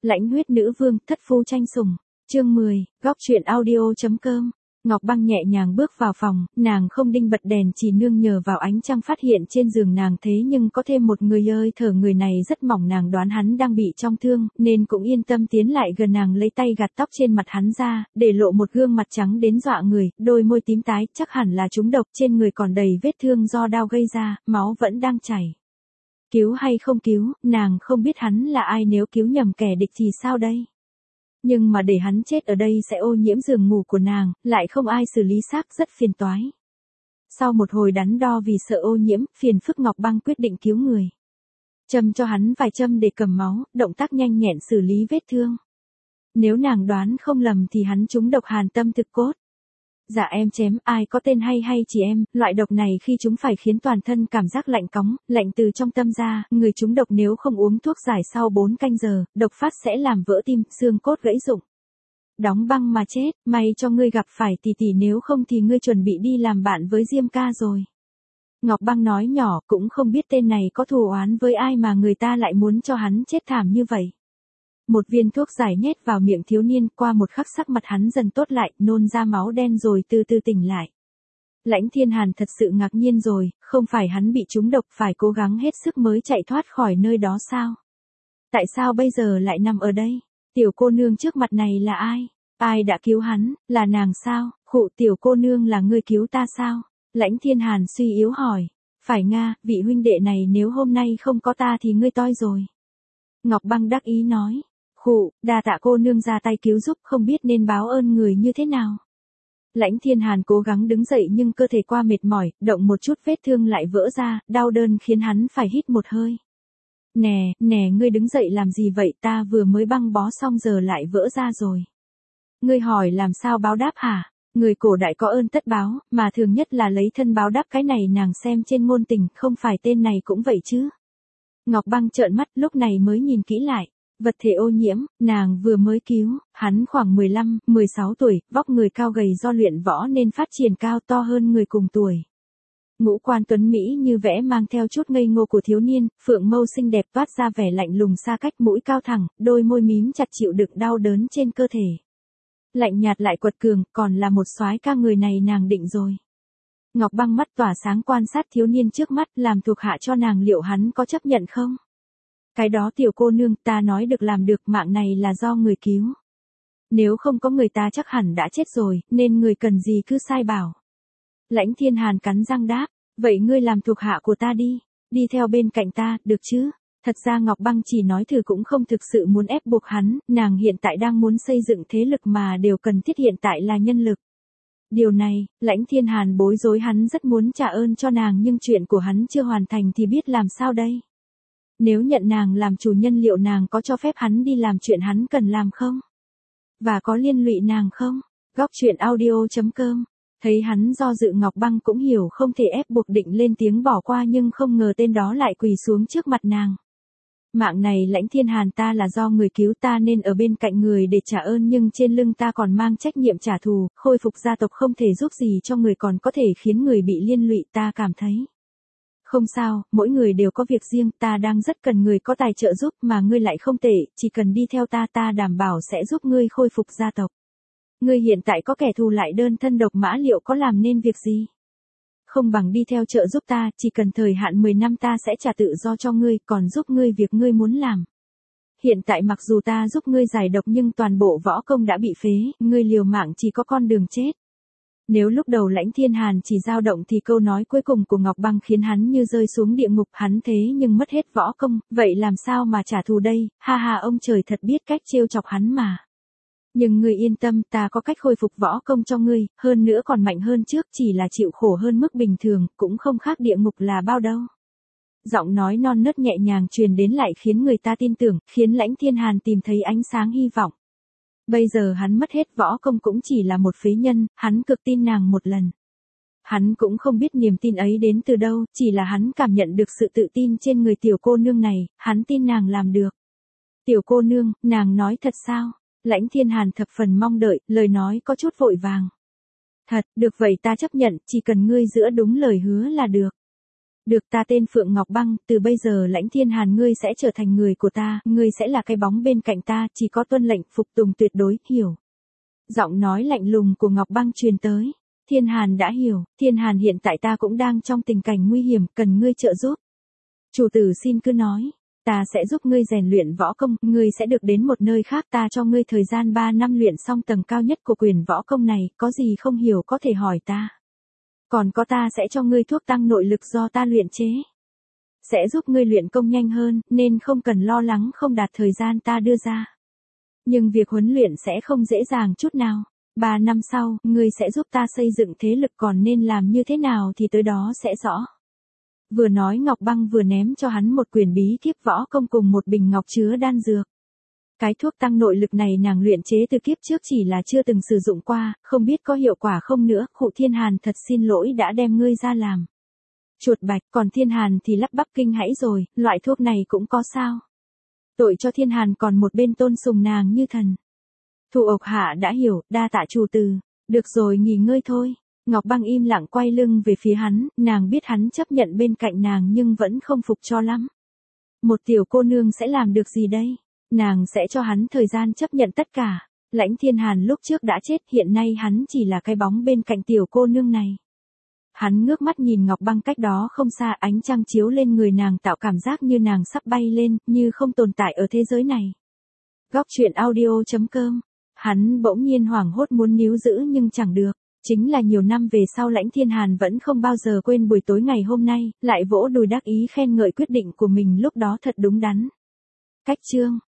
Lãnh huyết nữ vương, thất phu tranh sủng. Chương 10, góc truyện audio.com. Ngọc Băng nhẹ nhàng bước vào phòng, nàng không đinh bật đèn, chỉ nương nhờ vào ánh trăng phát hiện trên giường nàng, thế nhưng có thêm một người ơi thở, người này rất mỏng, nàng đoán hắn đang bị trong thương, nên cũng yên tâm tiến lại gần nàng, lấy tay gạt tóc trên mặt hắn ra, để lộ một gương mặt trắng đến dọa người, đôi môi tím tái, chắc hẳn là trúng độc, trên người còn đầy vết thương do đao gây ra, máu vẫn đang chảy. Cứu hay không cứu, nàng không biết hắn là ai, nếu cứu nhầm kẻ địch thì sao đây? Nhưng mà để hắn chết ở đây sẽ ô nhiễm giường ngủ của nàng, lại không ai xử lý xác, rất phiền toái. Sau một hồi đắn đo vì sợ ô nhiễm, phiền phức, Ngọc Băng quyết định cứu người. Châm cho hắn vài châm để cầm máu, động tác nhanh nhẹn xử lý vết thương. Nếu nàng đoán không lầm thì hắn trúng độc hàn tâm thực cốt. Dạ em chém, ai có tên hay chỉ em, loại độc này khi chúng phải khiến toàn thân cảm giác lạnh cóng, lạnh từ trong tâm ra, người trúng độc nếu không uống thuốc giải sau 4 canh giờ, độc phát sẽ làm vỡ tim, xương cốt gãy rụng. Đóng băng mà chết, may cho ngươi gặp phải tỷ tỷ, nếu không thì ngươi chuẩn bị đi làm bạn với Diêm ca rồi. Ngọc Băng nói nhỏ, cũng không biết tên này có thù oán với ai mà người ta lại muốn cho hắn chết thảm như vậy. Một viên thuốc giải nhét vào miệng thiếu niên, qua một khắc sắc mặt hắn dần tốt lại, nôn ra máu đen rồi từ từ tỉnh lại. Lãnh Thiên Hàn thật sự ngạc nhiên rồi, không phải hắn bị trúng độc phải cố gắng hết sức mới chạy thoát khỏi nơi đó sao? Tại sao bây giờ lại nằm ở đây? Tiểu cô nương trước mặt này là ai? Ai đã cứu hắn, là nàng sao? Khụ, tiểu cô nương là ngươi cứu ta sao? Lãnh Thiên Hàn suy yếu hỏi. Phải nga, vị huynh đệ này nếu hôm nay không có ta thì ngươi toi rồi. Ngọc Băng đắc ý nói. Khụ, đa tạ cô nương ra tay cứu giúp, không biết nên báo ơn người như thế nào. Lãnh Thiên Hàn cố gắng đứng dậy nhưng cơ thể qua mệt mỏi, động một chút vết thương lại vỡ ra, đau đớn khiến hắn phải hít một hơi. Nè, ngươi đứng dậy làm gì vậy, ta vừa mới băng bó xong giờ lại vỡ ra rồi. Ngươi hỏi làm sao báo đáp hả? Người cổ đại có ơn tất báo, mà thường nhất là lấy thân báo đáp, cái này nàng xem trên ngôn tình, không phải tên này cũng vậy chứ. Ngọc Băng trợn mắt, lúc này mới nhìn kỹ lại. Vật thể ô nhiễm, nàng vừa mới cứu, hắn khoảng 15, 16 tuổi, vóc người cao gầy do luyện võ nên phát triển cao, to hơn người cùng tuổi. Ngũ quan tuấn Mỹ như vẽ, mang theo chút ngây ngô của thiếu niên, phượng mâu xinh đẹp toát ra vẻ lạnh lùng xa cách, mũi cao thẳng, đôi môi mím chặt chịu đựng đau đớn trên cơ thể. Lạnh nhạt lại quật cường, còn là một soái ca, người này nàng định rồi. Ngọc Băng mắt tỏa sáng quan sát thiếu niên trước mắt, làm thuộc hạ cho nàng, liệu hắn có chấp nhận không? Cái đó tiểu cô nương, ta nói được làm được, mạng này là do người cứu. Nếu không có người ta chắc hẳn đã chết rồi, nên người cần gì cứ sai bảo. Lãnh Thiên Hàn cắn răng đáp, vậy ngươi làm thuộc hạ của ta đi theo bên cạnh ta, được chứ? Thật ra Ngọc Băng chỉ nói thử cũng không thực sự muốn ép buộc hắn, nàng hiện tại đang muốn xây dựng thế lực mà điều cần thiết hiện tại là nhân lực. Điều này, Lãnh Thiên Hàn bối rối, hắn rất muốn trả ơn cho nàng nhưng chuyện của hắn chưa hoàn thành thì biết làm sao đây? Nếu nhận nàng làm chủ nhân, liệu nàng có cho phép hắn đi làm chuyện hắn cần làm không? Và có liên lụy nàng không? Góc truyện audio.com. Thấy hắn do dự, Ngọc Băng cũng hiểu không thể ép buộc, định lên tiếng bỏ qua nhưng không ngờ tên đó lại quỳ xuống trước mặt nàng. Mạng này Lãnh Thiên Hàn, ta là do người cứu, ta nên ở bên cạnh người để trả ơn, nhưng trên lưng ta còn mang trách nhiệm trả thù, khôi phục gia tộc, không thể giúp gì cho người, còn có thể khiến người bị liên lụy, ta cảm thấy. Không sao, mỗi người đều có việc riêng, ta đang rất cần người có tài trợ giúp, mà ngươi lại không tệ, chỉ cần đi theo ta, ta đảm bảo sẽ giúp ngươi khôi phục gia tộc. Ngươi hiện tại có kẻ thù lại đơn thân độc mã, liệu có làm nên việc gì? Không bằng đi theo trợ giúp ta, chỉ cần thời hạn 10 năm ta sẽ trả tự do cho ngươi, còn giúp ngươi việc ngươi muốn làm. Hiện tại mặc dù ta giúp ngươi giải độc nhưng toàn bộ võ công đã bị phế, ngươi liều mạng chỉ có con đường chết. Nếu lúc đầu Lãnh Thiên Hàn chỉ dao động thì câu nói cuối cùng của Ngọc Băng khiến hắn như rơi xuống địa ngục, hắn thế nhưng mất hết võ công, vậy làm sao mà trả thù đây, ha ha, ông trời thật biết cách trêu chọc hắn mà. Nhưng ngươi yên tâm, ta có cách khôi phục võ công cho ngươi, hơn nữa còn mạnh hơn trước, chỉ là chịu khổ hơn mức bình thường, cũng không khác địa ngục là bao đâu. Giọng nói non nớt nhẹ nhàng truyền đến lại khiến người ta tin tưởng, khiến Lãnh Thiên Hàn tìm thấy ánh sáng hy vọng. Bây giờ hắn mất hết võ công cũng chỉ là một phế nhân, hắn cực tin nàng một lần. Hắn cũng không biết niềm tin ấy đến từ đâu, chỉ là hắn cảm nhận được sự tự tin trên người tiểu cô nương này, hắn tin nàng làm được. Tiểu cô nương, nàng nói thật sao? Lãnh Thiên Hàn thập phần mong đợi, lời nói có chút vội vàng. Thật, được vậy ta chấp nhận, chỉ cần ngươi giữ đúng lời hứa là được. Được, ta tên Phượng Ngọc Băng, từ bây giờ Lãnh Thiên Hàn ngươi sẽ trở thành người của ta, ngươi sẽ là cái bóng bên cạnh ta, chỉ có tuân lệnh phục tùng tuyệt đối, hiểu. Giọng nói lạnh lùng của Ngọc Băng truyền tới. Thiên Hàn đã hiểu, Thiên Hàn hiện tại ta cũng đang trong tình cảnh nguy hiểm, cần ngươi trợ giúp. Chủ tử xin cứ nói, ta sẽ giúp ngươi rèn luyện võ công, ngươi sẽ được đến một nơi khác, ta cho ngươi thời gian 3 năm luyện xong tầng cao nhất của quyền võ công này, có gì không hiểu có thể hỏi ta. Còn có ta sẽ cho ngươi thuốc tăng nội lực do ta luyện chế. Sẽ giúp ngươi luyện công nhanh hơn, nên không cần lo lắng không đạt thời gian ta đưa ra. Nhưng việc huấn luyện sẽ không dễ dàng chút nào. 3 năm sau, ngươi sẽ giúp ta xây dựng thế lực, còn nên làm như thế nào thì tới đó sẽ rõ. Vừa nói Ngọc Băng vừa ném cho hắn một quyển bí kíp võ công cùng một bình ngọc chứa đan dược. Cái thuốc tăng nội lực này nàng luyện chế từ kiếp trước chỉ là chưa từng sử dụng qua, không biết có hiệu quả không nữa, Khụ Thiên Hàn thật xin lỗi đã đem ngươi ra làm chuột bạch, còn Thiên Hàn thì lắp bắp kinh hãi rồi, loại thuốc này cũng có sao? Tội cho Thiên Hàn còn một bên tôn sùng nàng như thần. Thủ ộc hạ đã hiểu, đa tạ chủ từ, được rồi nghỉ ngơi thôi. Ngọc Băng im lặng quay lưng về phía hắn, nàng biết hắn chấp nhận bên cạnh nàng nhưng vẫn không phục cho lắm. Một tiểu cô nương sẽ làm được gì đây? Nàng sẽ cho hắn thời gian chấp nhận tất cả. Lãnh Thiên Hàn lúc trước đã chết, hiện nay hắn chỉ là cái bóng bên cạnh tiểu cô nương này. Hắn ngước mắt nhìn Ngọc Băng cách đó không xa, ánh trăng chiếu lên người nàng tạo cảm giác như nàng sắp bay lên, như không tồn tại ở thế giới này. Góc truyện audio.com. Hắn bỗng nhiên hoảng hốt muốn níu giữ nhưng chẳng được. Chính là nhiều năm về sau Lãnh Thiên Hàn vẫn không bao giờ quên buổi tối ngày hôm nay, lại vỗ đùi đắc ý khen ngợi quyết định của mình lúc đó thật đúng đắn. Cách chương